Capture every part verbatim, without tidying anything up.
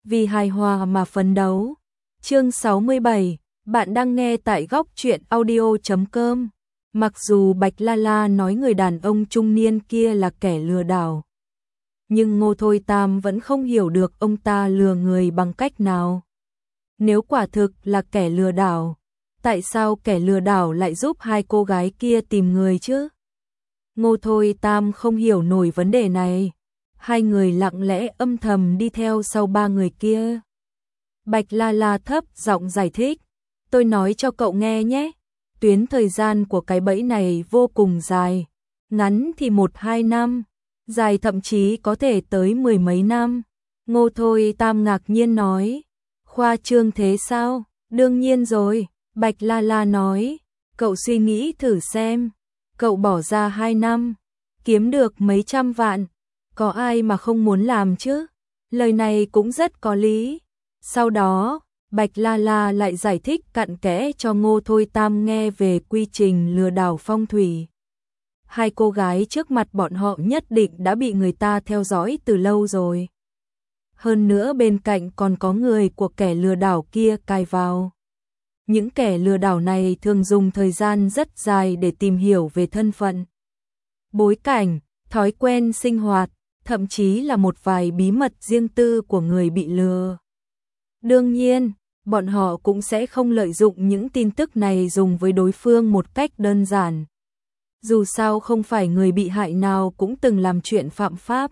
vì hài hòa mà phấn đấu. Chương sáu mươi bảy, bạn đang nghe tại góc truyện audio chấm com. Mặc dù Bạch La La nói người đàn ông trung niên kia là kẻ lừa đảo, nhưng Ngô Thôi Tam vẫn không hiểu được ông ta lừa người bằng cách nào. Nếu quả thực là kẻ lừa đảo, tại sao kẻ lừa đảo lại giúp hai cô gái kia tìm người chứ? Ngô Thôi Tam không hiểu nổi vấn đề này. Hai người lặng lẽ âm thầm đi theo sau ba người kia. Bạch La La thấp giọng giải thích, tôi nói cho cậu nghe nhé, tuyến thời gian của cái bẫy này vô cùng dài, ngắn thì một hai năm, dài thậm chí có thể tới mười mấy năm. Ngô Thôi Tam ngạc nhiên nói, khoa trương thế sao? Đương nhiên rồi, Bạch La La nói, cậu suy nghĩ thử xem, cậu bỏ ra hai năm, kiếm được mấy trăm vạn, có ai mà không muốn làm chứ? Lời này cũng rất có lý. Sau đó, Bạch La La lại giải thích cặn kẽ cho Ngô Thôi Tam nghe về quy trình lừa đảo phong thủy. Hai cô gái trước mặt bọn họ nhất định đã bị người ta theo dõi từ lâu rồi. Hơn nữa bên cạnh còn có người của kẻ lừa đảo kia cài vào. Những kẻ lừa đảo này thường dùng thời gian rất dài để tìm hiểu về thân phận, bối cảnh, thói quen sinh hoạt, thậm chí là một vài bí mật riêng tư của người bị lừa. Đương nhiên, bọn họ cũng sẽ không lợi dụng những tin tức này dùng với đối phương một cách đơn giản. Dù sao không phải người bị hại nào cũng từng làm chuyện phạm pháp.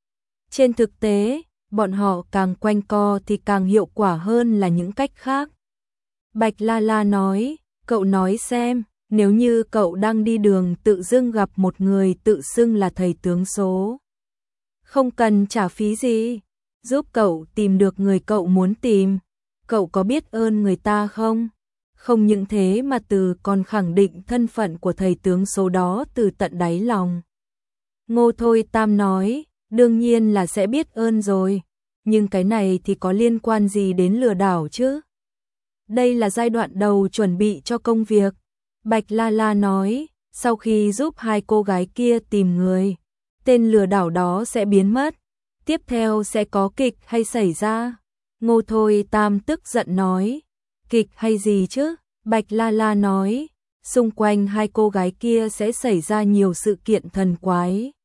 Trên thực tế, bọn họ càng quanh co thì càng hiệu quả hơn là những cách khác. Bạch La La nói, cậu nói xem, nếu như cậu đang đi đường tự dưng gặp một người tự xưng là thầy tướng số, không cần trả phí gì, giúp cậu tìm được người cậu muốn tìm, cậu có biết ơn người ta không? Không những thế mà Từ còn khẳng định thân phận của thầy tướng số đó từ tận đáy lòng. Ngô Thôi Tam nói, đương nhiên là sẽ biết ơn rồi, nhưng cái này thì có liên quan gì đến lừa đảo chứ? Đây là giai đoạn đầu chuẩn bị cho công việc. Bạch La La nói, sau khi giúp hai cô gái kia tìm người, tên lừa đảo đó sẽ biến mất. Tiếp theo sẽ có kịch hay xảy ra? Ngô Thôi Tam tức giận nói, kịch hay gì chứ? Bạch La La nói, xung quanh hai cô gái kia sẽ xảy ra nhiều sự kiện thần quái.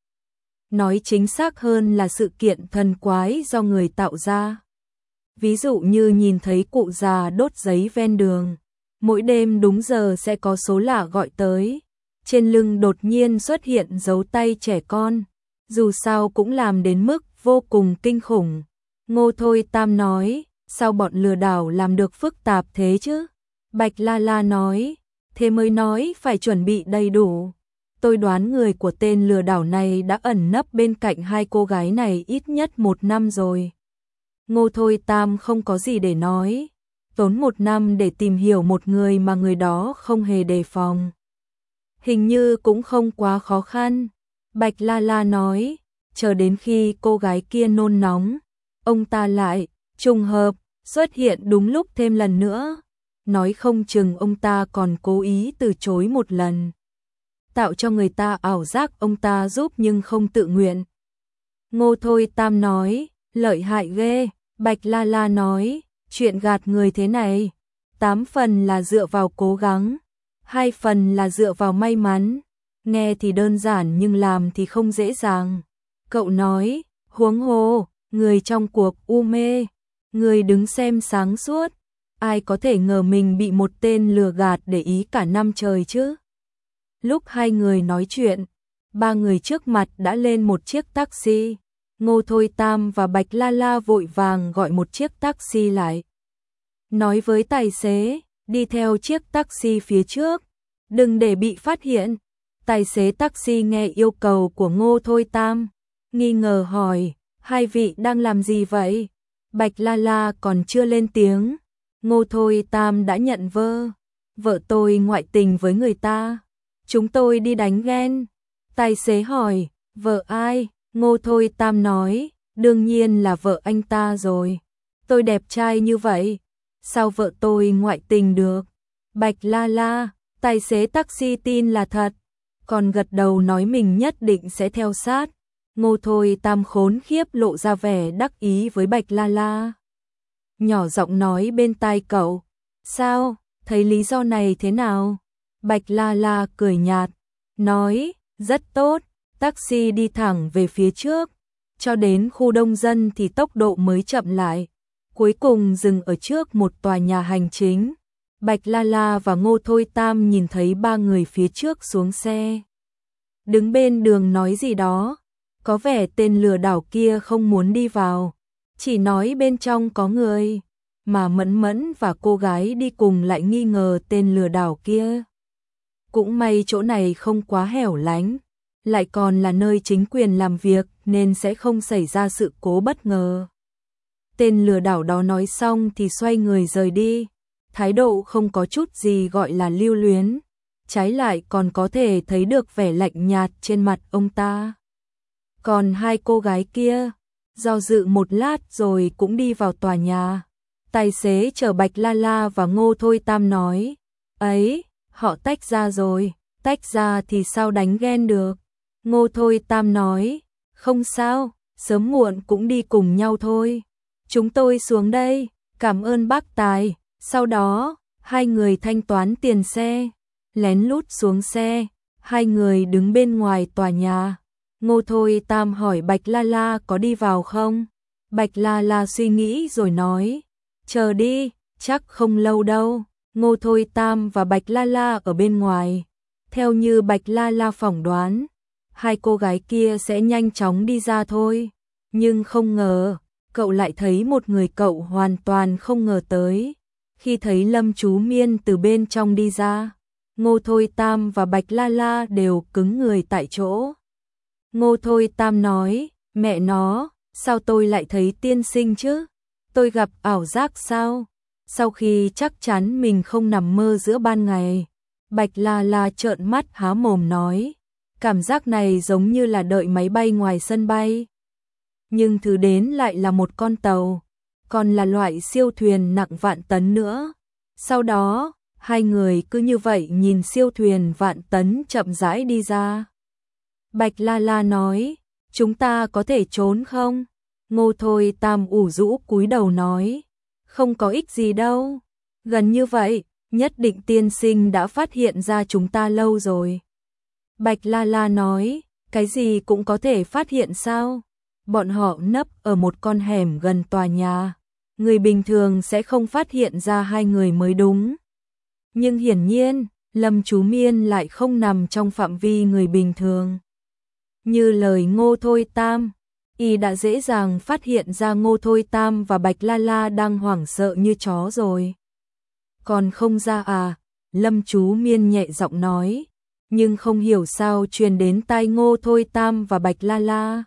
Nói chính xác hơn là sự kiện thần quái do người tạo ra. Ví dụ như nhìn thấy cụ già đốt giấy ven đường, mỗi đêm đúng giờ sẽ có số lạ gọi tới, trên lưng đột nhiên xuất hiện dấu tay trẻ con, dù sao cũng làm đến mức vô cùng kinh khủng. Ngô Thôi Tam nói, sao bọn lừa đảo làm được phức tạp thế chứ? Bạch La La nói, thế mới nói phải chuẩn bị đầy đủ. Tôi đoán người của tên lừa đảo này đã ẩn nấp bên cạnh hai cô gái này ít nhất một năm rồi. Ngô Thôi Tam không có gì để nói, tốn một năm để tìm hiểu một người mà người đó không hề đề phòng, hình như cũng không quá khó khăn. Bạch La La nói, chờ đến khi cô gái kia nôn nóng, ông ta lại trùng hợp xuất hiện đúng lúc thêm lần nữa, nói không chừng ông ta còn cố ý từ chối một lần, tạo cho người ta ảo giác ông ta giúp nhưng không tự nguyện. Ngô Thôi Tam nói, lợi hại ghê. Bạch La La nói, chuyện gạt người thế này, tám phần là dựa vào cố gắng, hai phần là dựa vào may mắn. Nghe thì đơn giản nhưng làm thì không dễ dàng. Cậu nói, huống hồ, người trong cuộc u mê, người đứng xem sáng suốt, ai có thể ngờ mình bị một tên lừa gạt để ý cả năm trời chứ? Lúc hai người nói chuyện, ba người trước mặt đã lên một chiếc taxi. Ngô Thôi Tam và Bạch La La vội vàng gọi một chiếc taxi lại. Nói với tài xế, đi theo chiếc taxi phía trước, đừng để bị phát hiện. Tài xế taxi nghe yêu cầu của Ngô Thôi Tam, nghi ngờ hỏi, hai vị đang làm gì vậy? Bạch La La còn chưa lên tiếng, Ngô Thôi Tam đã nhận vơ. Vợ tôi ngoại tình với người ta, chúng tôi đi đánh ghen. Tài xế hỏi, vợ ai? Ngô Thôi Tam nói, đương nhiên là vợ anh ta rồi. Tôi đẹp trai như vậy, sao vợ tôi ngoại tình được? Bạch La La, tài xế taxi tin là thật, còn gật đầu nói mình nhất định sẽ theo sát. Ngô Thôi Tam khốn khiếp lộ ra vẻ đắc ý với Bạch La La. nhỏ giọng nói bên tai cậu. Sao, thấy lý do này thế nào? Bạch La La cười nhạt, nói, rất tốt, taxi đi thẳng về phía trước, cho đến khu đông dân thì tốc độ mới chậm lại, cuối cùng dừng ở trước một tòa nhà hành chính. Bạch La La và Ngô Thôi Tam nhìn thấy ba người phía trước xuống xe, đứng bên đường nói gì đó, có vẻ tên lừa đảo kia không muốn đi vào, chỉ nói bên trong có người, mà Mẫn Mẫn và cô gái đi cùng lại nghi ngờ tên lừa đảo kia. Cũng may chỗ này không quá hẻo lánh, lại còn là nơi chính quyền làm việc nên sẽ không xảy ra sự cố bất ngờ. Tên lừa đảo đó nói xong thì xoay người rời đi, thái độ không có chút gì gọi là lưu luyến, trái lại còn có thể thấy được vẻ lạnh nhạt trên mặt ông ta. Còn hai cô gái kia, do dự một lát rồi cũng đi vào tòa nhà. Tài xế chở Bạch La La và Ngô Thôi Tam nói, ấy, họ tách ra rồi, tách ra thì sao đánh ghen được. Ngô Thôi Tam nói, không sao, sớm muộn cũng đi cùng nhau thôi. Chúng tôi xuống đây, cảm ơn bác Tài. Sau đó, hai người thanh toán tiền xe, lén lút xuống xe, hai người đứng bên ngoài tòa nhà. Ngô Thôi Tam hỏi Bạch La La có đi vào không? Bạch La La suy nghĩ rồi nói, chờ đi, chắc không lâu đâu. Ngô Thôi Tam và Bạch La La ở bên ngoài. Theo như Bạch La La phỏng đoán, hai cô gái kia sẽ nhanh chóng đi ra thôi. Nhưng không ngờ, cậu lại thấy một người cậu hoàn toàn không ngờ tới. Khi thấy Lâm Chú Miên từ bên trong đi ra, Ngô Thôi Tam và Bạch La La đều cứng người tại chỗ. Ngô Thôi Tam nói, mẹ nó, sao tôi lại thấy tiên sinh chứ? Tôi gặp ảo giác sao? Sau khi chắc chắn mình không nằm mơ giữa ban ngày, Bạch La La trợn mắt há mồm nói, cảm giác này giống như là đợi máy bay ngoài sân bay. Nhưng thứ đến lại là một con tàu, còn là loại siêu thuyền nặng vạn tấn nữa. Sau đó, hai người cứ như vậy nhìn siêu thuyền vạn tấn chậm rãi đi ra. Bạch La La nói, chúng ta có thể trốn không? Ngô Thôi Tam ủ rũ cúi đầu nói, không có ích gì đâu. Gần như vậy, nhất định tiên sinh đã phát hiện ra chúng ta lâu rồi. Bạch La La nói, cái gì cũng có thể phát hiện sao? Bọn họ nấp ở một con hẻm gần tòa nhà. Người bình thường sẽ không phát hiện ra hai người mới đúng. Nhưng hiển nhiên, Lâm Chú Miên lại không nằm trong phạm vi người bình thường. Như lời Ngô Thôi Tam, y đã dễ dàng phát hiện ra Ngô Thôi Tam và Bạch La La đang hoảng sợ như chó rồi. Còn không ra à? Lâm Chú Miên nhẹ giọng nói, nhưng không hiểu sao truyền đến tai Ngô Thôi Tam và Bạch La La.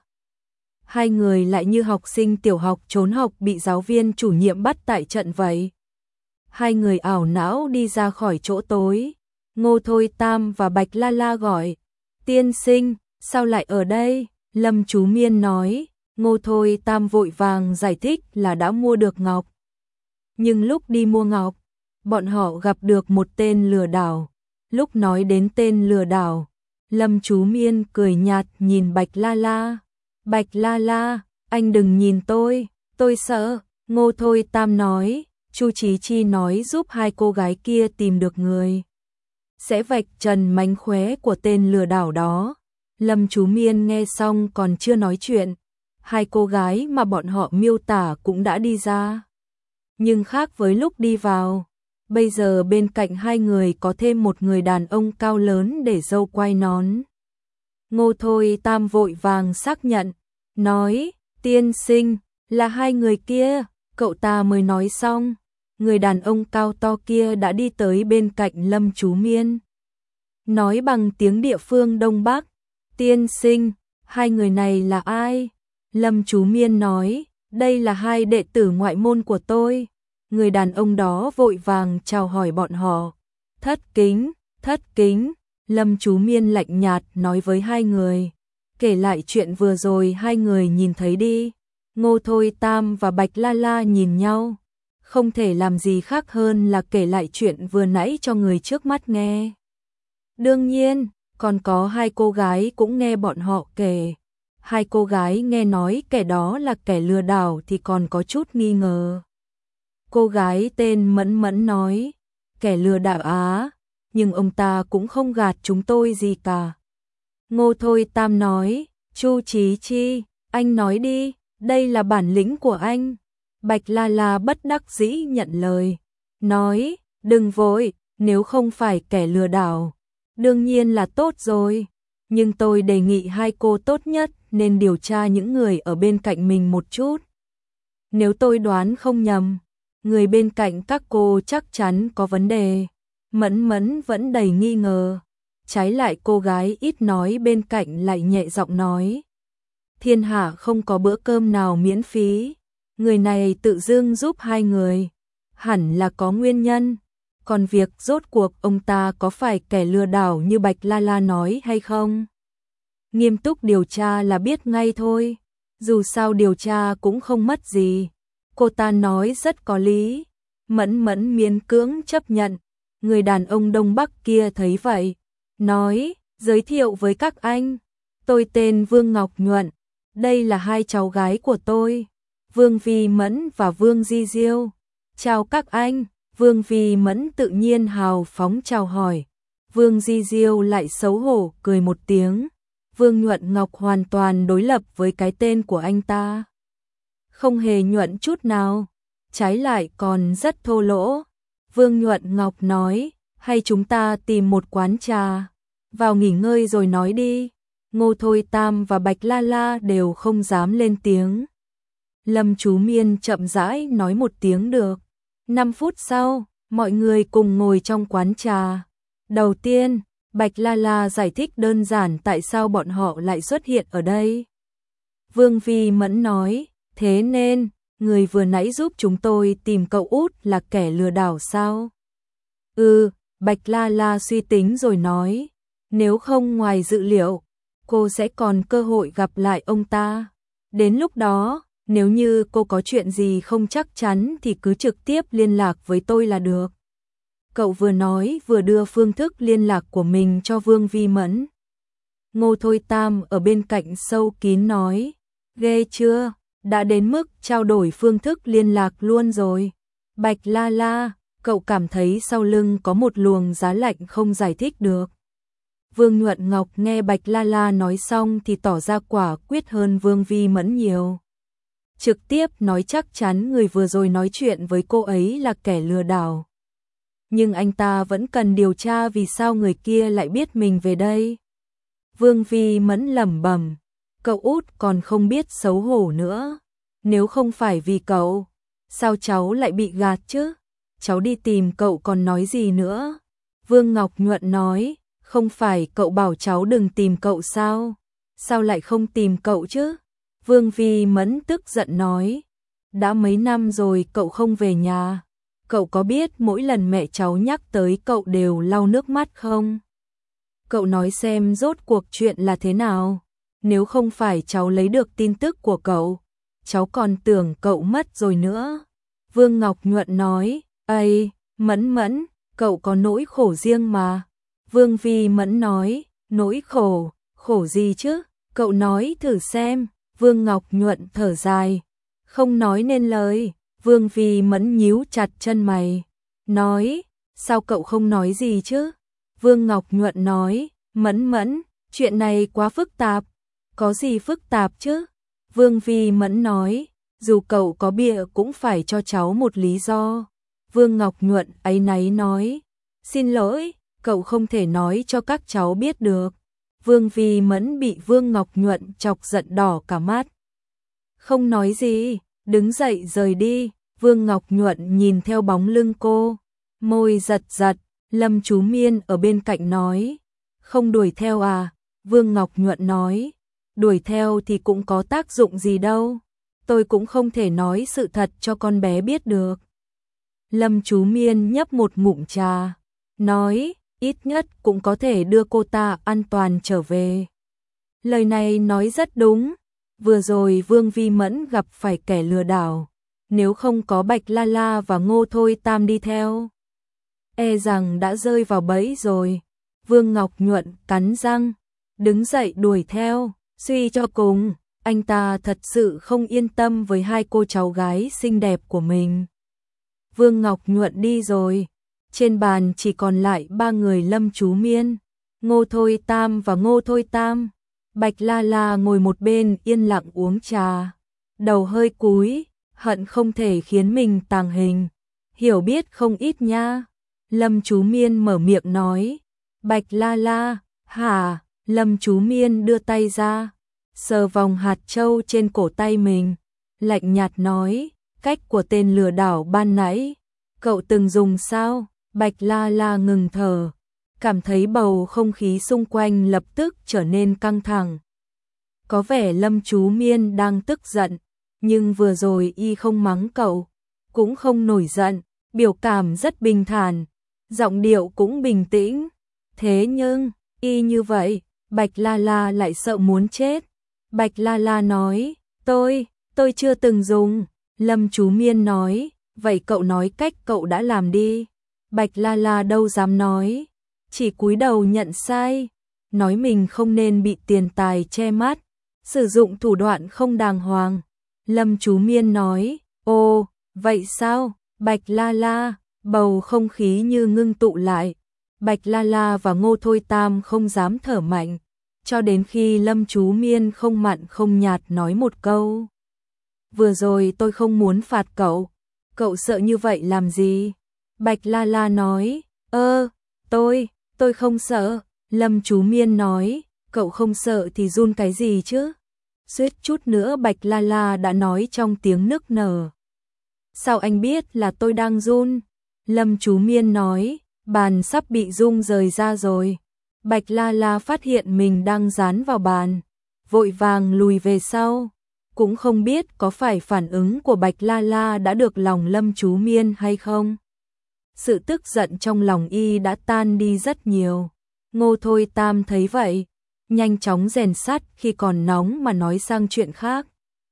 Hai người lại như học sinh tiểu học trốn học bị giáo viên chủ nhiệm bắt tại trận vậy. Hai người ảo não đi ra khỏi chỗ tối. Ngô Thôi Tam và Bạch La La gọi, tiên sinh, sao lại ở đây? Lâm Chú Miên nói, Ngô Thôi Tam vội vàng giải thích là đã mua được ngọc. Nhưng lúc đi mua ngọc, bọn họ gặp được một tên lừa đảo. Lúc nói đến tên lừa đảo, Lâm Chú Miên cười nhạt nhìn Bạch La La. Bạch La La, anh đừng nhìn tôi, tôi sợ. Ngô Thôi Tam nói, Chu Chí Chi nói giúp hai cô gái kia tìm được người, sẽ vạch trần mánh khóe của tên lừa đảo đó. Lâm Chú Miên nghe xong còn chưa nói chuyện, hai cô gái mà bọn họ miêu tả cũng đã đi ra. Nhưng khác với lúc đi vào, bây giờ bên cạnh hai người có thêm một người đàn ông cao lớn để râu quai nón. Ngô Thôi Tam vội vàng xác nhận, nói, tiên sinh, là hai người kia. Cậu ta mới nói xong, người đàn ông cao to kia đã đi tới bên cạnh Lâm Chú Miên. Nói bằng tiếng địa phương Đông Bắc, tiên sinh, hai người này là ai? Lâm Chú Miên nói, đây là hai đệ tử ngoại môn của tôi. Người đàn ông đó vội vàng chào hỏi bọn họ. Thất kính, thất kính. Lâm Chú Miên lạnh nhạt nói với hai người, kể lại chuyện vừa rồi hai người nhìn thấy đi. Ngô Thôi Tam và Bạch La La nhìn nhau, không thể làm gì khác hơn là kể lại chuyện vừa nãy cho người trước mắt nghe. Đương nhiên, còn có hai cô gái cũng nghe bọn họ kể. Hai cô gái nghe nói kẻ đó là kẻ lừa đảo thì còn có chút nghi ngờ. Cô gái tên Mẫn Mẫn nói, kẻ lừa đảo á, nhưng ông ta cũng không gạt chúng tôi gì cả. Ngô Thôi Tam nói, Chu Chí Chi, anh nói đi, đây là bản lĩnh của anh. Bạch La La bất đắc dĩ nhận lời, nói, đừng vội, nếu không phải kẻ lừa đảo, đương nhiên là tốt rồi. Nhưng tôi đề nghị hai cô tốt nhất nên điều tra những người ở bên cạnh mình một chút. Nếu tôi đoán không nhầm, người bên cạnh các cô chắc chắn có vấn đề. Mẫn Mẫn vẫn đầy nghi ngờ. Trái lại cô gái ít nói bên cạnh lại nhẹ giọng nói, thiên hạ không có bữa cơm nào miễn phí. Người này tự dưng giúp hai người, hẳn là có nguyên nhân. Còn việc rốt cuộc ông ta có phải kẻ lừa đảo như Bạch La La nói hay không? Nghiêm túc điều tra là biết ngay thôi. Dù sao điều tra cũng không mất gì. Cô ta nói rất có lý. Mẫn Mẫn miễn cưỡng chấp nhận. Người đàn ông Đông Bắc kia thấy vậy, nói, giới thiệu với các anh, tôi tên Vương Ngọc Nhuận, đây là hai cháu gái của tôi, Vương Vi Mẫn và Vương Di Diêu. Chào các anh. Vương Vi Mẫn tự nhiên hào phóng chào hỏi. Vương Di Diêu lại xấu hổ cười một tiếng. Vương Nhuận Ngọc hoàn toàn đối lập với cái tên của anh ta. Không hề nhuận chút nào, trái lại còn rất thô lỗ. Vương Nhuận Ngọc nói, hay chúng ta tìm một quán trà, vào nghỉ ngơi rồi nói đi. Ngô Thôi Tam và Bạch La La đều không dám lên tiếng. Lâm Chú Miên chậm rãi nói một tiếng được. Năm phút sau, mọi người cùng ngồi trong quán trà. Đầu tiên, Bạch La La giải thích đơn giản tại sao bọn họ lại xuất hiện ở đây. Vương Vi Mẫn nói, thế nên, người vừa nãy giúp chúng tôi tìm cậu út là kẻ lừa đảo sao? Ừ, Bạch La La suy tính rồi nói, nếu không ngoài dự liệu, cô sẽ còn cơ hội gặp lại ông ta. Đến lúc đó, nếu như cô có chuyện gì không chắc chắn thì cứ trực tiếp liên lạc với tôi là được. Cậu vừa nói vừa đưa phương thức liên lạc của mình cho Vương Vi Mẫn. Ngô Thôi Tam ở bên cạnh sâu kín nói, ghê chưa, đã đến mức trao đổi phương thức liên lạc luôn rồi. Bạch La La, cậu cảm thấy sau lưng có một luồng giá lạnh không giải thích được. Vương Nhuận Ngọc nghe Bạch La La nói xong thì tỏ ra quả quyết hơn Vương Vi Mẫn nhiều. Trực tiếp nói chắc chắn người vừa rồi nói chuyện với cô ấy là kẻ lừa đảo. Nhưng anh ta vẫn cần điều tra vì sao người kia lại biết mình về đây. Vương Vi Mẫn lẩm bẩm, cậu út còn không biết xấu hổ nữa. Nếu không phải vì cậu, sao cháu lại bị gạt chứ? Cháu đi tìm cậu còn nói gì nữa? Vương Ngọc Nhuận nói, không phải cậu bảo cháu đừng tìm cậu sao? Sao lại không tìm cậu chứ? Vương Vi Mẫn tức giận nói, đã mấy năm rồi cậu không về nhà. Cậu có biết mỗi lần mẹ cháu nhắc tới cậu đều lau nước mắt không? Cậu nói xem rốt cuộc chuyện là thế nào? Nếu không phải cháu lấy được tin tức của cậu, cháu còn tưởng cậu mất rồi nữa. Vương Ngọc Nhuận nói, ây, Mẫn Mẫn, cậu có nỗi khổ riêng mà. Vương Vi Mẫn nói, nỗi khổ, khổ gì chứ? Cậu nói thử xem. Vương Ngọc Nhuận thở dài, không nói nên lời. Vương Vi Mẫn nhíu chặt chân mày, nói, sao cậu không nói gì chứ? Vương Ngọc Nhuận nói, Mẫn Mẫn, chuyện này quá phức tạp. Có gì phức tạp chứ? Vương Vi Mẫn nói, dù cậu có bịa cũng phải cho cháu một lý do. Vương Ngọc Nhuận áy náy nói, xin lỗi, cậu không thể nói cho các cháu biết được. Vương Vi Mẫn bị Vương Ngọc Nhuận chọc giận đỏ cả mắt. Không nói gì, đứng dậy rời đi. Vương Ngọc Nhuận nhìn theo bóng lưng cô, môi giật giật. Lâm Chú Miên ở bên cạnh nói, không đuổi theo à? Vương Ngọc Nhuận nói, đuổi theo thì cũng có tác dụng gì đâu. Tôi cũng không thể nói sự thật cho con bé biết được. Lâm Chú Miên nhấp một ngụm trà, nói, ít nhất cũng có thể đưa cô ta an toàn trở về. Lời này nói rất đúng. Vừa rồi Vương Vi Mẫn gặp phải kẻ lừa đảo. Nếu không có Bạch La La và Ngô Thôi Tam đi theo, e rằng đã rơi vào bẫy rồi. Vương Ngọc Nhuận cắn răng, đứng dậy đuổi theo. Suy cho cùng, anh ta thật sự không yên tâm với hai cô cháu gái xinh đẹp của mình. Vương Ngọc Nhuận đi rồi. Trên bàn chỉ còn lại ba người Lâm Chú Miên, Ngô Thôi Tam và Ngô Thôi Tam. Bạch La La ngồi một bên yên lặng uống trà, đầu hơi cúi, hận không thể khiến mình tàng hình. Hiểu biết không ít nha. Lâm Chú Miên mở miệng nói. Bạch La La, hả? Lâm Chú Miên đưa tay ra, sờ vòng hạt châu trên cổ tay mình, lạnh nhạt nói, cách của tên lừa đảo ban nãy, cậu từng dùng sao? Bạch La La ngừng thở, cảm thấy bầu không khí xung quanh lập tức trở nên căng thẳng. Có vẻ Lâm Chú Miên đang tức giận, nhưng vừa rồi y không mắng cậu, cũng không nổi giận, biểu cảm rất bình thản, giọng điệu cũng bình tĩnh. Thế nhưng, y như vậy, Bạch La La lại sợ muốn chết. Bạch La La nói, tôi, tôi chưa từng dùng. Lâm Chú Miên nói, vậy cậu nói cách cậu đã làm đi. Bạch La La đâu dám nói, chỉ cúi đầu nhận sai, nói mình không nên bị tiền tài che mắt, sử dụng thủ đoạn không đàng hoàng. Lâm Chú Miên nói, ồ, vậy sao? Bạch La La, bầu không khí như ngưng tụ lại. Bạch La La và Ngô Thôi Tam không dám thở mạnh, cho đến khi Lâm Chú Miên không mặn không nhạt nói một câu. Vừa rồi tôi không muốn phạt cậu, cậu sợ như vậy làm gì? Bạch La La nói, ơ, tôi, tôi không sợ. Lâm Chú Miên nói, cậu không sợ thì run cái gì chứ? Suýt chút nữa Bạch La La đã nói trong tiếng nức nở. Sao anh biết là tôi đang run? Lâm Chú Miên nói, bàn sắp bị rung rời ra rồi. Bạch La La phát hiện mình đang dán vào bàn, vội vàng lùi về sau. Cũng không biết có phải phản ứng của Bạch La La đã được lòng Lâm Chú Miên hay không. Sự tức giận trong lòng y đã tan đi rất nhiều. Ngô Thôi Tam thấy vậy, nhanh chóng rèn sắt khi còn nóng mà nói sang chuyện khác.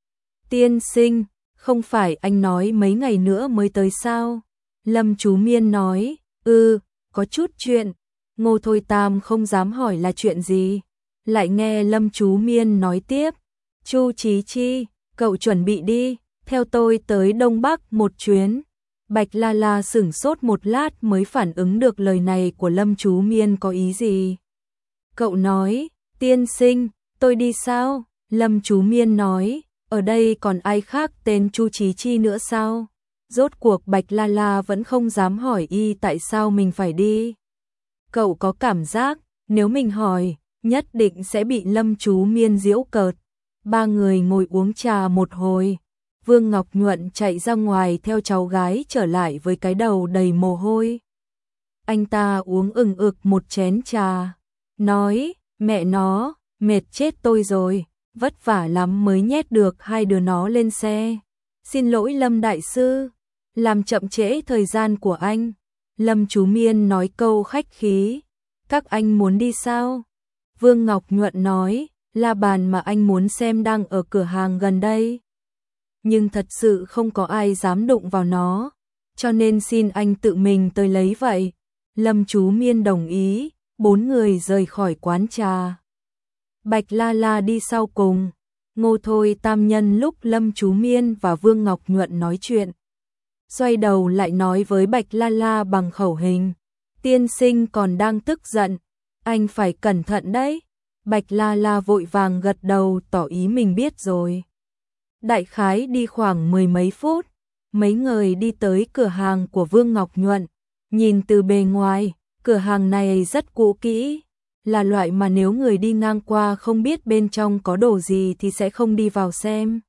Tiên sinh, không phải anh nói mấy ngày nữa mới tới sao? Lâm Chú Miên nói, ừ, có chút chuyện. Ngô Thôi Tam không dám hỏi là chuyện gì, lại nghe Lâm Chú Miên nói tiếp. Chu Chí Chi, cậu chuẩn bị đi, theo tôi tới Đông Bắc một chuyến. Bạch La La sửng sốt một lát mới phản ứng được lời này của Lâm Chú Miên có ý gì. Cậu nói, tiên sinh, tôi đi sao? Lâm Chú Miên nói, ở đây còn ai khác tên Chu Chí Chi nữa sao? Rốt cuộc Bạch La La vẫn không dám hỏi y tại sao mình phải đi. Cậu có cảm giác, nếu mình hỏi, nhất định sẽ bị Lâm Chú Miên giễu cợt. Ba người ngồi uống trà một hồi. Vương Ngọc Nhuận chạy ra ngoài theo cháu gái trở lại với cái đầu đầy mồ hôi. Anh ta uống ừng ực một chén trà, nói, mẹ nó, mệt chết tôi rồi, vất vả lắm mới nhét được hai đứa nó lên xe. Xin lỗi Lâm Đại Sư, làm chậm trễ thời gian của anh. Lâm Chú Miên nói câu khách khí, các anh muốn đi sao? Vương Ngọc Nhuận nói, la bàn mà anh muốn xem đang ở cửa hàng gần đây. Nhưng thật sự không có ai dám đụng vào nó, cho nên xin anh tự mình tới lấy vậy. Lâm Chú Miên đồng ý, bốn người rời khỏi quán trà. Bạch La La đi sau cùng. Ngô Thôi Tam nhân lúc Lâm Chú Miên và Vương Ngọc Nhuận nói chuyện, xoay đầu lại nói với Bạch La La bằng khẩu hình, tiên sinh còn đang tức giận, anh phải cẩn thận đấy. Bạch La La vội vàng gật đầu tỏ ý mình biết rồi. Đại khái đi khoảng mười mấy phút, mấy người đi tới cửa hàng của Vương Ngọc Nhuận. Nhìn từ bề ngoài, cửa hàng này rất cũ kỹ, là loại mà nếu người đi ngang qua không biết bên trong có đồ gì thì sẽ không đi vào xem.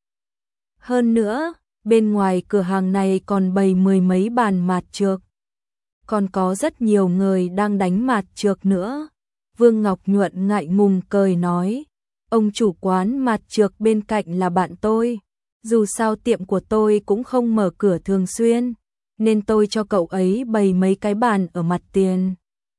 Hơn nữa, bên ngoài cửa hàng này còn bày mười mấy bàn mạt trược. Còn có rất nhiều người đang đánh mạt trược nữa. Vương Ngọc Nhuận ngại ngùng cười nói, ông chủ quán mạt trược bên cạnh là bạn tôi. Dù sao tiệm của tôi cũng không mở cửa thường xuyên, nên tôi cho cậu ấy bày mấy cái bàn ở mặt tiền.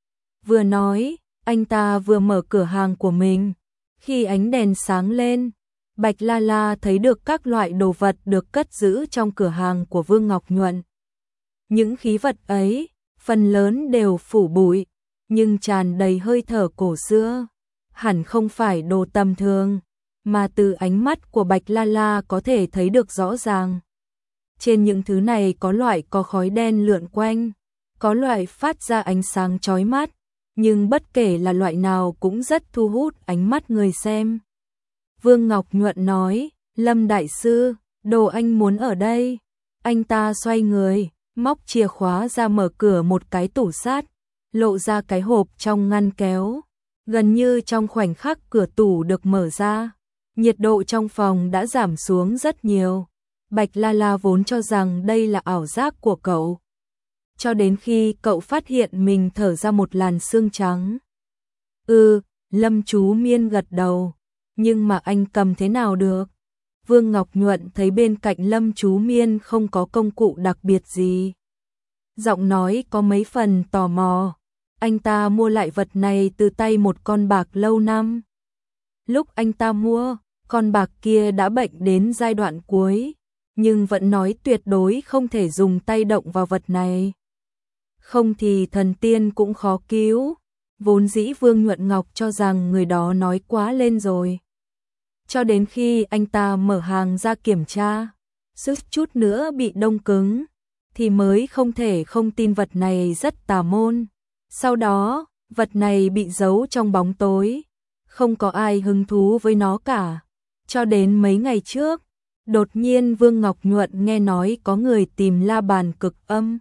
Vừa nói, anh ta vừa mở cửa hàng của mình. Khi ánh đèn sáng lên, Bạch La La thấy được các loại đồ vật được cất giữ trong cửa hàng của Vương Ngọc Nhuận. Những khí vật ấy, phần lớn đều phủ bụi, nhưng tràn đầy hơi thở cổ xưa. Hẳn không phải đồ tầm thường, mà từ ánh mắt của Bạch La La có thể thấy được rõ ràng. Trên những thứ này có loại có khói đen lượn quanh, có loại phát ra ánh sáng chói mắt, nhưng bất kể là loại nào cũng rất thu hút ánh mắt người xem. Vương Ngọc Nhuận nói, Lâm đại sư, đồ anh muốn ở đây. Anh ta xoay người, móc chìa khóa ra mở cửa một cái tủ sắt, lộ ra cái hộp trong ngăn kéo. Gần như trong khoảnh khắc cửa tủ được mở ra, nhiệt độ trong phòng đã giảm xuống rất nhiều. Bạch La La vốn cho rằng đây là ảo giác của cậu, cho đến khi cậu phát hiện mình thở ra một làn sương trắng. Ừ, Lâm Chú Miên gật đầu, nhưng mà anh cầm thế nào được? Vương Ngọc Nhuận thấy bên cạnh Lâm Chú Miên không có công cụ đặc biệt gì. Giọng nói có mấy phần tò mò. Anh ta mua lại vật này từ tay một con bạc lâu năm. Lúc anh ta mua, con bạc kia đã bệnh đến giai đoạn cuối, nhưng vẫn nói tuyệt đối không thể dùng tay động vào vật này. Không thì thần tiên cũng khó cứu. Vốn dĩ Vương Nhuận Ngọc cho rằng người đó nói quá lên rồi. Cho đến khi anh ta mở hàng ra kiểm tra, suýt chút nữa bị đông cứng, thì mới không thể không tin vật này rất tà môn. Sau đó, vật này bị giấu trong bóng tối, không có ai hứng thú với nó cả. Cho đến mấy ngày trước, đột nhiên Vương Ngọc Nhuận nghe nói có người tìm la bàn cực âm.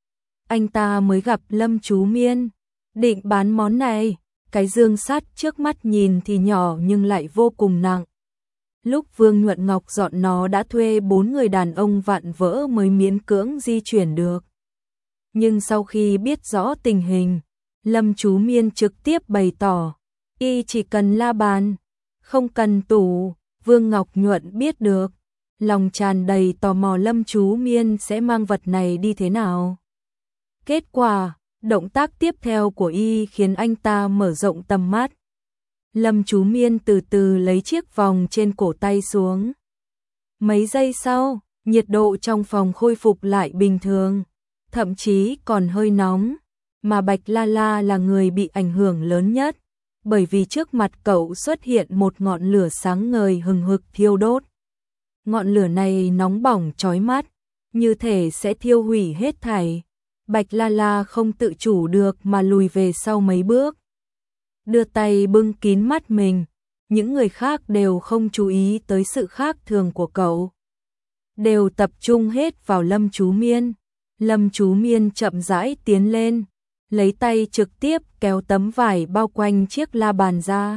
Anh ta mới gặp Lâm Chú Miên, định bán món này. Cái dương sắt trước mắt nhìn thì nhỏ nhưng lại vô cùng nặng. Lúc Vương Nhuận Ngọc dọn nó đã thuê bốn người đàn ông vặn vỡ mới miễn cưỡng di chuyển được. Nhưng sau khi biết rõ tình hình, Lâm Chú Miên trực tiếp bày tỏ, y chỉ cần la bàn, không cần tủ. Vương Ngọc Nhuận biết được, lòng tràn đầy tò mò Lâm Chú Miên sẽ mang vật này đi thế nào. Kết quả, động tác tiếp theo của y khiến anh ta mở rộng tầm mắt. Lâm Chú Miên từ từ lấy chiếc vòng trên cổ tay xuống. Mấy giây sau, nhiệt độ trong phòng khôi phục lại bình thường, thậm chí còn hơi nóng, mà Bạch La La là người bị ảnh hưởng lớn nhất, bởi vì trước mặt cậu xuất hiện một ngọn lửa sáng ngời hừng hực thiêu đốt. Ngọn lửa này nóng bỏng chói mắt, như thể sẽ thiêu hủy hết thảy. Bạch La La không tự chủ được mà lùi về sau mấy bước, đưa tay bưng kín mắt mình. Những người khác đều không chú ý tới sự khác thường của cậu, đều tập trung hết vào Lâm Chú Miên. Lâm Chú Miên chậm rãi tiến lên, lấy tay trực tiếp kéo tấm vải bao quanh chiếc la bàn ra.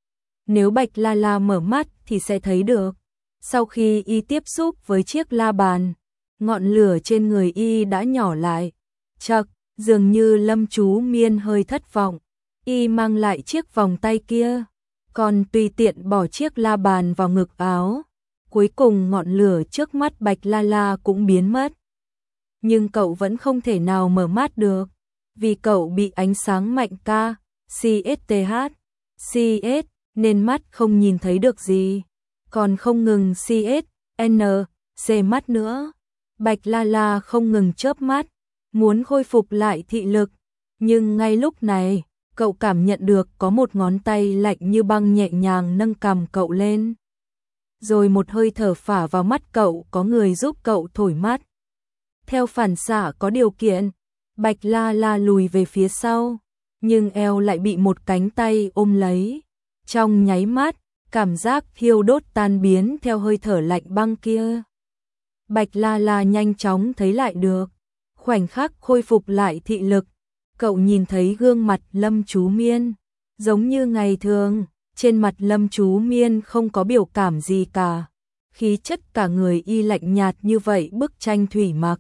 Nếu Bạch La La mở mắt thì sẽ thấy được, sau khi y tiếp xúc với chiếc la bàn, ngọn lửa trên người y đã nhỏ lại. Chậc, dường như Lâm Chú Miên hơi thất vọng, y mang lại chiếc vòng tay kia, còn tùy tiện bỏ chiếc la bàn vào ngực áo. Cuối cùng ngọn lửa trước mắt Bạch La La cũng biến mất. Nhưng cậu vẫn không thể nào mở mắt được, vì cậu bị ánh sáng mạnh K, xê ét tê hát, xê ét, nên mắt không nhìn thấy được gì. Còn không ngừng xê ét, en, xê mắt nữa. Bạch La La không ngừng chớp mắt, muốn khôi phục lại thị lực. Nhưng ngay lúc này, cậu cảm nhận được có một ngón tay lạnh như băng nhẹ nhàng nâng cằm cậu lên. Rồi một hơi thở phả vào mắt cậu, có người giúp cậu thổi mắt. Theo phản xạ có điều kiện, Bạch La La lùi về phía sau, nhưng eo lại bị một cánh tay ôm lấy. Trong nháy mắt, cảm giác thiêu đốt tan biến theo hơi thở lạnh băng kia. Bạch La La nhanh chóng thấy lại được, khoảnh khắc khôi phục lại thị lực, cậu nhìn thấy gương mặt Lâm Chú Miên, giống như ngày thường. Trên mặt Lâm Chú Miên không có biểu cảm gì cả, khí chất cả người y lạnh nhạt như vậy bức tranh thủy mặc.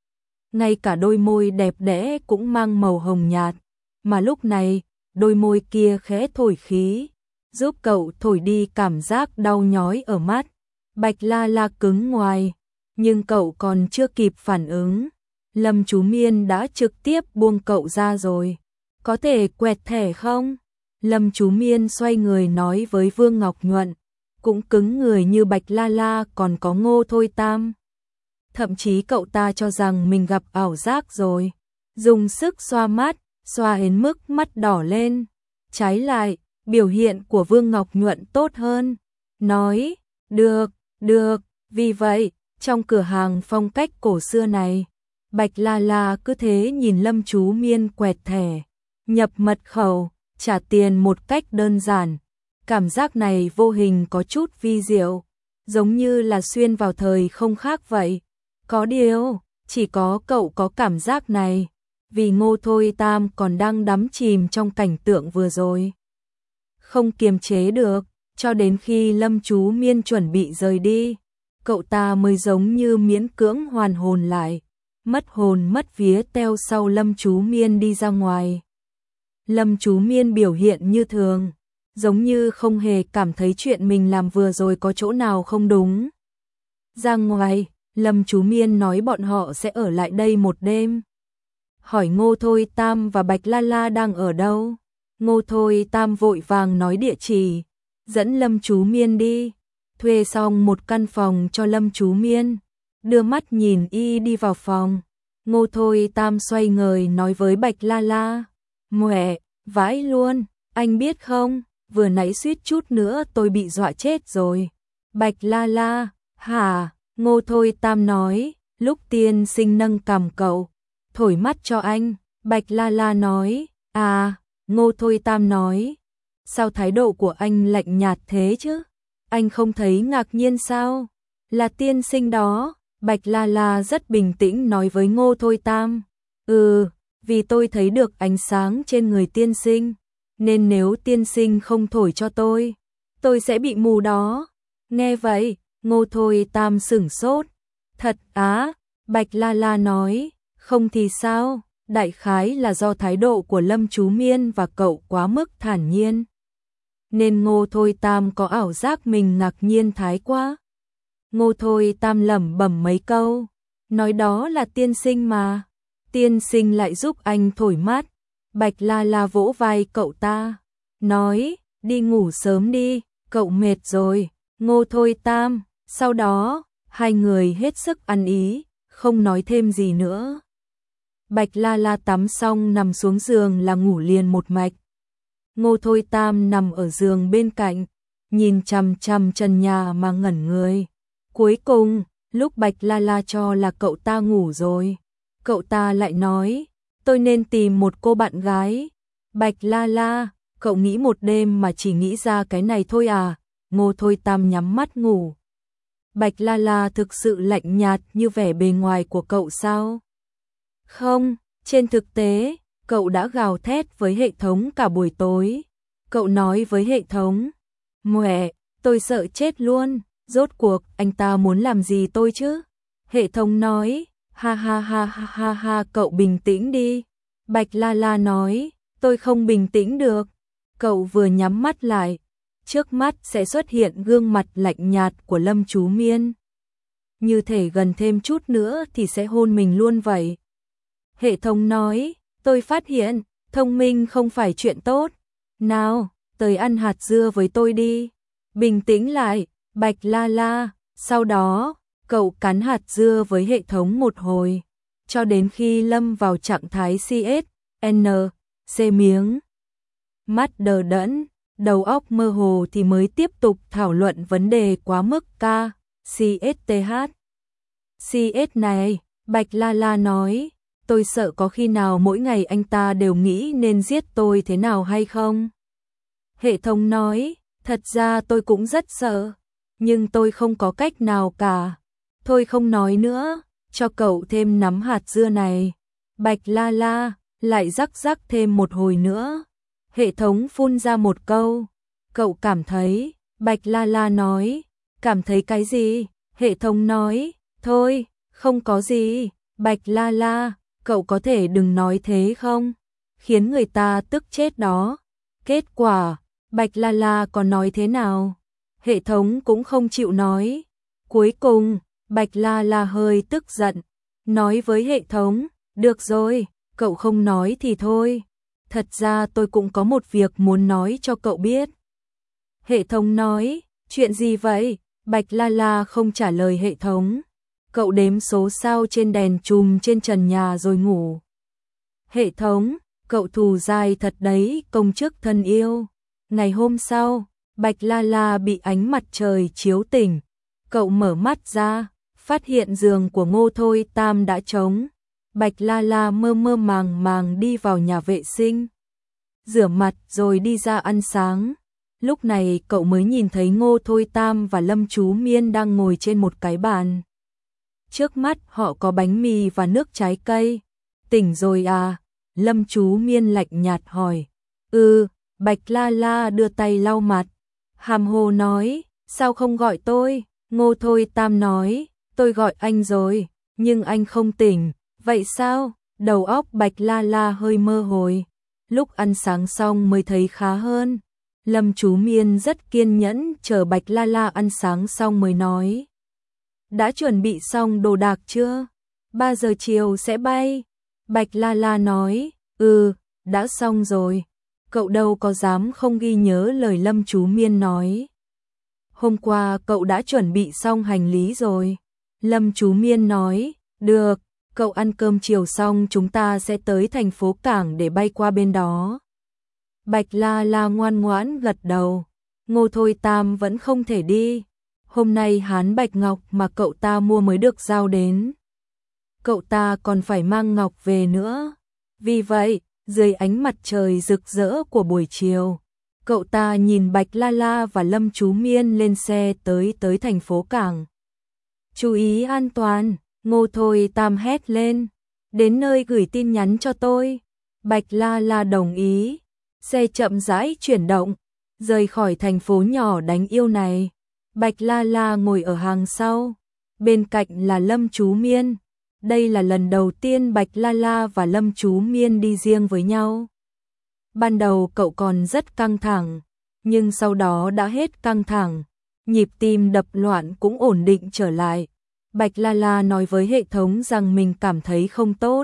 Ngay cả đôi môi đẹp đẽ cũng mang màu hồng nhạt, mà lúc này, đôi môi kia khẽ thổi khí, giúp cậu thổi đi cảm giác đau nhói ở mắt. Bạch La La cứng ngoài, nhưng cậu còn chưa kịp phản ứng, Lâm Chú Miên đã trực tiếp buông cậu ra rồi. Có thể quẹt thẻ không? Lâm Chú Miên xoay người nói với Vương Ngọc Nhuận, cũng cứng người như Bạch La La còn có Ngô Thôi Tam. Thậm chí cậu ta cho rằng mình gặp ảo giác rồi, dùng sức xoa mắt, xoa đến mức mắt đỏ lên. Trái lại, biểu hiện của Vương Ngọc Nhuận tốt hơn, nói, được, được, vì vậy, Trong cửa hàng phong cách cổ xưa này, Bạch La La cứ thế nhìn Lâm Chú Miên quẹt thẻ, nhập mật khẩu, trả tiền một cách đơn giản. Cảm giác này vô hình có chút vi diệu, giống như là xuyên vào thời không khác vậy. Có điều, chỉ có cậu có cảm giác này, vì Ngô Thôi Tam còn đang đắm chìm trong cảnh tượng vừa rồi. Không kiềm chế được, cho đến khi Lâm Chú Miên chuẩn bị rời đi, cậu ta mới giống như miễn cưỡng hoàn hồn lại, mất hồn mất vía theo sau Lâm Chú Miên đi ra ngoài. Lâm Chú Miên biểu hiện như thường, giống như không hề cảm thấy chuyện mình làm vừa rồi có chỗ nào không đúng. Ra ngoài, Lâm Chú Miên nói bọn họ sẽ ở lại đây một đêm. Hỏi Ngô Thôi Tam và Bạch La La đang ở đâu. Ngô Thôi Tam vội vàng nói địa chỉ, dẫn Lâm Chú Miên đi. Thuê xong một căn phòng cho Lâm Chú Miên, đưa mắt nhìn y đi vào phòng. Ngô Thôi Tam xoay người nói với Bạch La La, mẹ, vãi luôn, anh biết không, vừa nãy suýt chút nữa tôi bị dọa chết rồi. Bạch La La, hả? Ngô Thôi Tam nói, lúc tiên sinh nâng cằm cậu, thổi mắt cho anh. Bạch La La nói, à, Ngô Thôi Tam nói, sao thái độ của anh lạnh nhạt thế chứ? Anh không thấy ngạc nhiên sao? Là tiên sinh đó. Bạch La La rất bình tĩnh nói với Ngô Thôi Tam, ừ, vì tôi thấy được ánh sáng trên người tiên sinh, nên nếu tiên sinh không thổi cho tôi, tôi sẽ bị mù đó. Nghe vậy, Ngô Thôi Tam sửng sốt. Thật á? Bạch La La nói, không thì sao, đại khái là do thái độ của Lâm Chú Miên và cậu quá mức thản nhiên, nên Ngô Thôi Tam có ảo giác mình ngạc nhiên thái quá. Ngô Thôi Tam lẩm bẩm mấy câu, nói đó là tiên sinh mà, tiên sinh lại giúp anh thổi mát. Bạch La La vỗ vai cậu ta, nói, đi ngủ sớm đi, cậu mệt rồi. Ngô Thôi Tam, sau đó, hai người hết sức ăn ý, không nói thêm gì nữa. Bạch La La tắm xong nằm xuống giường là ngủ liền một mạch. Ngô Thôi Tam nằm ở giường bên cạnh, nhìn chằm chằm trần nhà mà ngẩn người. Cuối cùng, lúc Bạch La La cho là cậu ta ngủ rồi, cậu ta lại nói, tôi nên tìm một cô bạn gái. Bạch La La, cậu nghĩ một đêm mà chỉ nghĩ ra cái này thôi à? Ngô Thôi Tam nhắm mắt ngủ. Bạch La La thực sự lạnh nhạt như vẻ bề ngoài của cậu sao? Không, trên thực tế, cậu đã gào thét với hệ thống cả buổi tối. Cậu nói với hệ thống, mẹ, tôi sợ chết luôn, rốt cuộc anh ta muốn làm gì tôi chứ? Hệ thống nói, ha ha ha ha ha ha, cậu bình tĩnh đi. Bạch La La nói, tôi không bình tĩnh được. Cậu vừa nhắm mắt lại, trước mắt sẽ xuất hiện gương mặt lạnh nhạt của Lâm Chú Miên. Như thể gần thêm chút nữa thì sẽ hôn mình luôn vậy. Hệ thống nói, tôi phát hiện, thông minh không phải chuyện tốt. Nào, tới ăn hạt dưa với tôi đi. Bình tĩnh lại, Bạch La La. Sau đó, cậu cắn hạt dưa với hệ thống một hồi, cho đến khi lâm vào trạng thái xê ét en xê miếng. Mắt đờ đẫn, đầu óc mơ hồ thì mới tiếp tục thảo luận vấn đề quá mức ca, xê ét tê hát. xê ét này, Bạch La La nói, tôi sợ có khi nào mỗi ngày anh ta đều nghĩ nên giết tôi thế nào hay không? Hệ thống nói, thật ra tôi cũng rất sợ, nhưng tôi không có cách nào cả. Thôi không nói nữa, cho cậu thêm nắm hạt dưa này. Bạch La La lại rắc rắc thêm một hồi nữa. Hệ thống phun ra một câu, cậu cảm thấy. Bạch La La nói, cảm thấy cái gì? Hệ thống nói, thôi, không có gì. Bạch La La, cậu có thể đừng nói thế không? Khiến người ta tức chết đó. Kết quả, Bạch La La có nói thế nào? Hệ thống cũng không chịu nói. Cuối cùng, Bạch La La hơi tức giận, nói với hệ thống, được rồi, cậu không nói thì thôi. Thật ra tôi cũng có một việc muốn nói cho cậu biết. Hệ thống nói, chuyện gì vậy? Bạch La La không trả lời hệ thống. Cậu đếm số sao trên đèn chùm trên trần nhà rồi ngủ. Hệ thống, cậu thù dài thật đấy, công chức thân yêu. Ngày hôm sau, Bạch La La bị ánh mặt trời chiếu tỉnh. Cậu mở mắt ra, phát hiện giường của Ngô Thôi Tam đã trống. Bạch La La mơ mơ màng màng đi vào nhà vệ sinh, rửa mặt rồi đi ra ăn sáng. Lúc này cậu mới nhìn thấy Ngô Thôi Tam và Lâm Chú Miên đang ngồi trên một cái bàn. Trước mắt họ có bánh mì và nước trái cây. Tỉnh rồi à? Lâm Chú Miên lạnh nhạt hỏi. Ừ, Bạch La La đưa tay lau mặt, hàm hồ nói, sao không gọi tôi? Ngô Thôi Tam nói, tôi gọi anh rồi, nhưng anh không tỉnh. Vậy sao? Đầu óc Bạch La La hơi mơ hồi. Lúc ăn sáng xong mới thấy khá hơn. Lâm Chú Miên rất kiên nhẫn chờ Bạch La La ăn sáng xong mới nói. Đã chuẩn bị xong đồ đạc chưa? ba giờ chiều sẽ bay. Bạch La La nói, ừ, đã xong rồi. Cậu đâu có dám không ghi nhớ lời Lâm Chú Miên nói. Hôm qua cậu đã chuẩn bị xong hành lý rồi. Lâm Chú Miên nói, được, cậu ăn cơm chiều xong chúng ta sẽ tới thành phố Cảng để bay qua bên đó. Bạch La La ngoan ngoãn gật đầu. Ngô Thôi Tam vẫn không thể đi. Hôm nay hán bạch ngọc mà cậu ta mua mới được giao đến. Cậu ta còn phải mang ngọc về nữa. Vì vậy, dưới ánh mặt trời rực rỡ của buổi chiều, cậu ta nhìn Bạch La La và Lâm Chú Miên lên xe tới tới thành phố Cảng. Chú ý an toàn, Ngô Thôi Tam hét lên. Đến nơi gửi tin nhắn cho tôi. Bạch La La đồng ý. Xe chậm rãi chuyển động, rời khỏi thành phố nhỏ đáng yêu này. Bạch La La ngồi ở hàng sau, bên cạnh là Lâm Chú Miên. Đây là lần đầu tiên Bạch La La và Lâm Chú Miên đi riêng với nhau. Ban đầu cậu còn rất căng thẳng, nhưng sau đó đã hết căng thẳng, nhịp tim đập loạn cũng ổn định trở lại. Bạch La La nói với hệ thống rằng mình cảm thấy không tốt.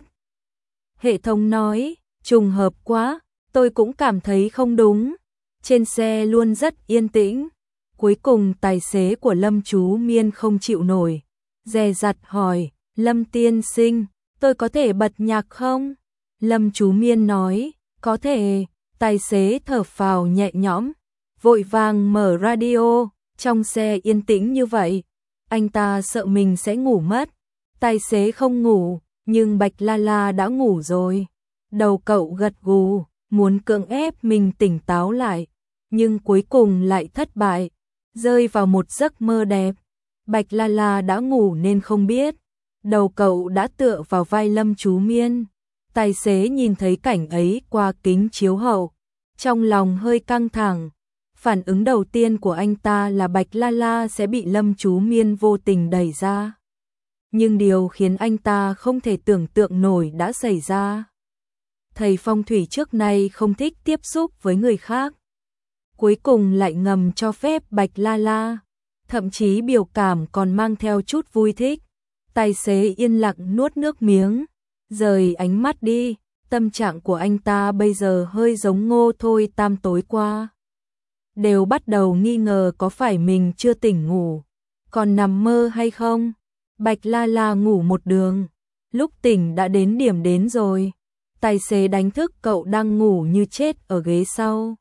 Hệ thống nói, trùng hợp quá, tôi cũng cảm thấy không đúng. Trên xe luôn rất yên tĩnh. Cuối cùng tài xế của Lâm Chú Miên không chịu nổi, dè dặt hỏi, Lâm tiên sinh, tôi có thể bật nhạc không? Lâm Chú Miên nói, có thể. Tài xế thở phào nhẹ nhõm, vội vàng mở radio. Trong xe yên tĩnh như vậy, anh ta sợ mình sẽ ngủ mất. Tài xế không ngủ, nhưng Bạch La La đã ngủ rồi. Đầu cậu gật gù, muốn cưỡng ép mình tỉnh táo lại, nhưng cuối cùng lại thất bại, rơi vào một giấc mơ đẹp. Bạch La La đã ngủ nên không biết, đầu cậu đã tựa vào vai Lâm Chú Miên. Tài xế nhìn thấy cảnh ấy qua kính chiếu hậu, trong lòng hơi căng thẳng. Phản ứng đầu tiên của anh ta là Bạch La La sẽ bị Lâm Chú Miên vô tình đẩy ra. Nhưng điều khiến anh ta không thể tưởng tượng nổi đã xảy ra. Thầy phong thủy trước nay không thích tiếp xúc với người khác, cuối cùng lại ngầm cho phép Bạch La La, thậm chí biểu cảm còn mang theo chút vui thích. Tài xế yên lặng nuốt nước miếng, rời ánh mắt đi. Tâm trạng của anh ta bây giờ hơi giống Ngô Thôi Tam tối qua. Đều bắt đầu nghi ngờ có phải mình chưa tỉnh ngủ, còn nằm mơ hay không. Bạch La La ngủ một đường, lúc tỉnh đã đến điểm đến rồi. Tài xế đánh thức cậu đang ngủ như chết ở ghế sau.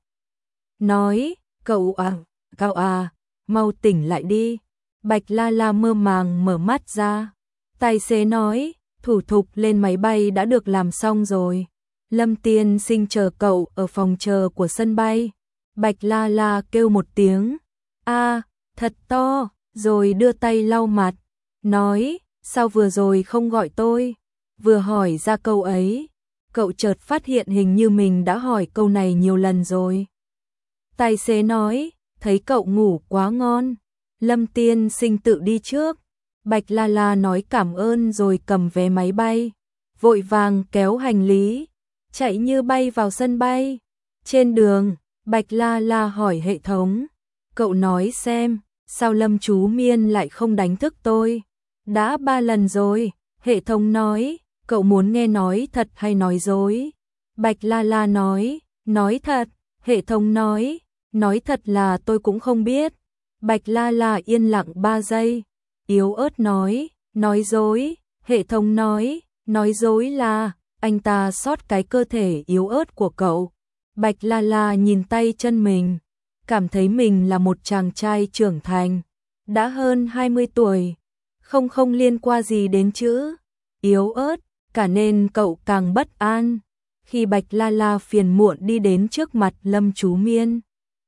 Nói, cậu à, cậu à, mau tỉnh lại đi. Bạch La La mơ màng mở mắt ra. Tài xế nói, thủ tục lên máy bay đã được làm xong rồi. Lâm tiên sinh chờ cậu ở phòng chờ của sân bay. Bạch La La kêu một tiếng, a, thật to, rồi đưa tay lau mặt, nói, sao vừa rồi không gọi tôi? Vừa hỏi ra câu ấy, cậu chợt phát hiện hình như mình đã hỏi câu này nhiều lần rồi. Tài xế nói, thấy cậu ngủ quá ngon, Lâm tiên sinh tự đi trước. Bạch La La nói cảm ơn rồi cầm vé máy bay, vội vàng kéo hành lý, chạy như bay vào sân bay. Trên đường, Bạch La La hỏi hệ thống, cậu nói xem, sao Lâm Chú Miên lại không đánh thức tôi? Đã ba lần rồi. Hệ thống nói, cậu muốn nghe nói thật hay nói dối? Bạch La La nói, nói thật. Hệ thống nói, nói thật là tôi cũng không biết. Bạch La La yên lặng ba giây, yếu ớt nói, nói dối. Hệ thống nói, nói dối là, anh ta sót cái cơ thể yếu ớt của cậu. Bạch La La nhìn tay chân mình, cảm thấy mình là một chàng trai trưởng thành, đã hơn hai mươi tuổi, Không không liên quan gì đến chữ yếu ớt, cả nên cậu càng bất an. Khi Bạch La La phiền muộn đi đến trước mặt Lâm Chú Miên,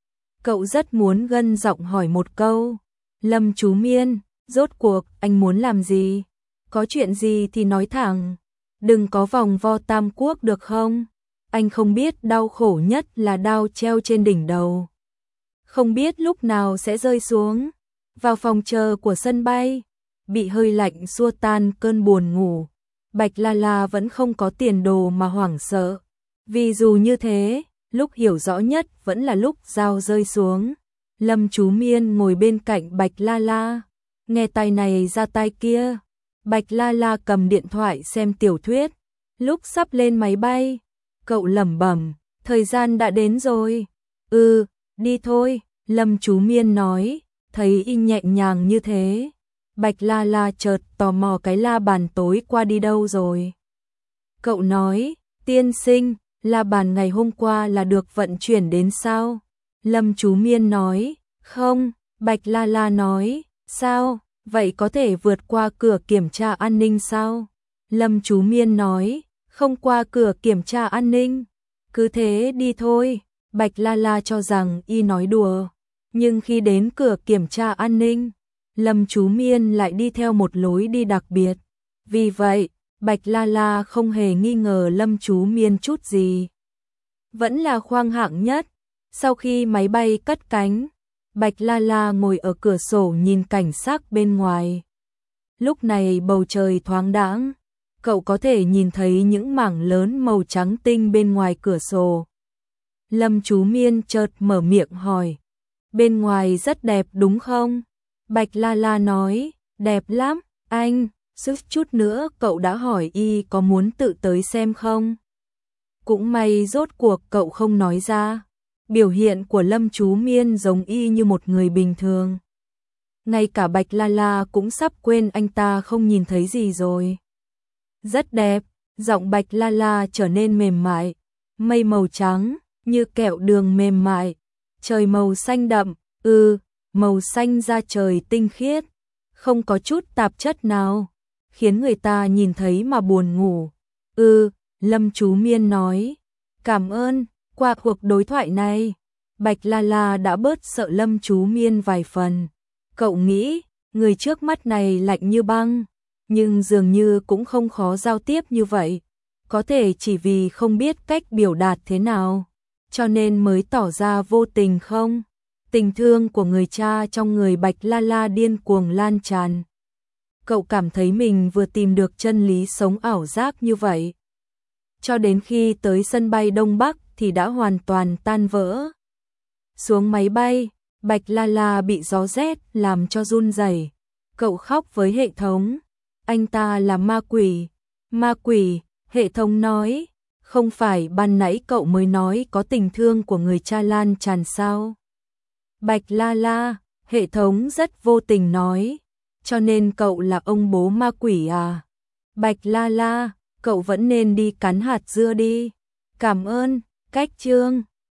cậu rất muốn gân giọng hỏi một câu. Lâm Chú Miên, rốt cuộc anh muốn làm gì? Có chuyện gì thì nói thẳng, đừng có vòng vo tam quốc được không? Anh không biết đau khổ nhất là đao treo trên đỉnh đầu, không biết lúc nào sẽ rơi xuống. Vào phòng chờ của sân bay, bị hơi lạnh xua tan cơn buồn ngủ, Bạch La La vẫn không có tiền đồ mà hoảng sợ. Vì dù như thế, lúc hiểu rõ nhất vẫn là lúc dao rơi xuống. Lâm Chú Miên ngồi bên cạnh Bạch La La, nghe tai này ra tai kia. Bạch La La cầm điện thoại xem tiểu thuyết. Lúc sắp lên máy bay, cậu lẩm bẩm, thời gian đã đến rồi. Ừ, đi thôi, Lâm Chú Miên nói. Thấy y nhẹ nhàng như thế, Bạch La La chợt tò mò cái la bàn tối qua đi đâu rồi. Cậu nói, tiên sinh, la bàn ngày hôm qua là được vận chuyển đến sao? Lâm Chú Miên nói, không. Bạch La La nói, sao? Vậy có thể vượt qua cửa kiểm tra an ninh sao? Lâm Chú Miên nói, không qua cửa kiểm tra an ninh. Cứ thế đi thôi. Bạch La La cho rằng y nói đùa, nhưng khi đến cửa kiểm tra an ninh, Lâm Chú Miên lại đi theo một lối đi đặc biệt. Vì vậy, Bạch La La không hề nghi ngờ Lâm Chú Miên chút gì. Vẫn là khoang hạng nhất. Sau khi máy bay cất cánh, Bạch La La ngồi ở cửa sổ nhìn cảnh sắc bên ngoài. Lúc này bầu trời thoáng đãng, cậu có thể nhìn thấy những mảng lớn màu trắng tinh bên ngoài cửa sổ. Lâm Chú Miên chợt mở miệng hỏi, bên ngoài rất đẹp đúng không? Bạch La La nói, đẹp lắm, anh. Sức chút nữa cậu đã hỏi y có muốn tự tới xem không? Cũng may rốt cuộc cậu không nói ra. Biểu hiện của Lâm Chú Miên giống y như một người bình thường. Ngay cả Bạch La La cũng sắp quên anh ta không nhìn thấy gì rồi. Rất đẹp, giọng Bạch La La trở nên mềm mại. Mây màu trắng, như kẹo đường mềm mại. Trời màu xanh đậm, ừ, màu xanh da trời tinh khiết. Không có chút tạp chất nào, khiến người ta nhìn thấy mà buồn ngủ. Ừ, Lâm Chú Miên nói, cảm ơn. Qua cuộc đối thoại này, Bạch La La đã bớt sợ Lâm Chú Miên vài phần. Cậu nghĩ, người trước mắt này lạnh như băng, nhưng dường như cũng không khó giao tiếp như vậy. Có thể chỉ vì không biết cách biểu đạt thế nào, cho nên mới tỏ ra vô tình không? Tình thương của người cha trong người Bạch La La điên cuồng lan tràn. Cậu cảm thấy mình vừa tìm được chân lý sống ảo giác như vậy. Cho đến khi tới sân bay Đông Bắc thì đã hoàn toàn tan vỡ. Xuống máy bay, Bạch La La bị gió rét làm cho run rẩy. Cậu khóc với hệ thống. Anh ta là ma quỷ. Ma quỷ, hệ thống nói. Không phải ban nãy cậu mới nói có tình thương của người cha lan tràn sao? Bạch La La, hệ thống rất vô tình nói. Cho nên cậu là ông bố ma quỷ à? Bạch La La, cậu vẫn nên đi cắn hạt dưa đi. Cảm ơn, cách chương.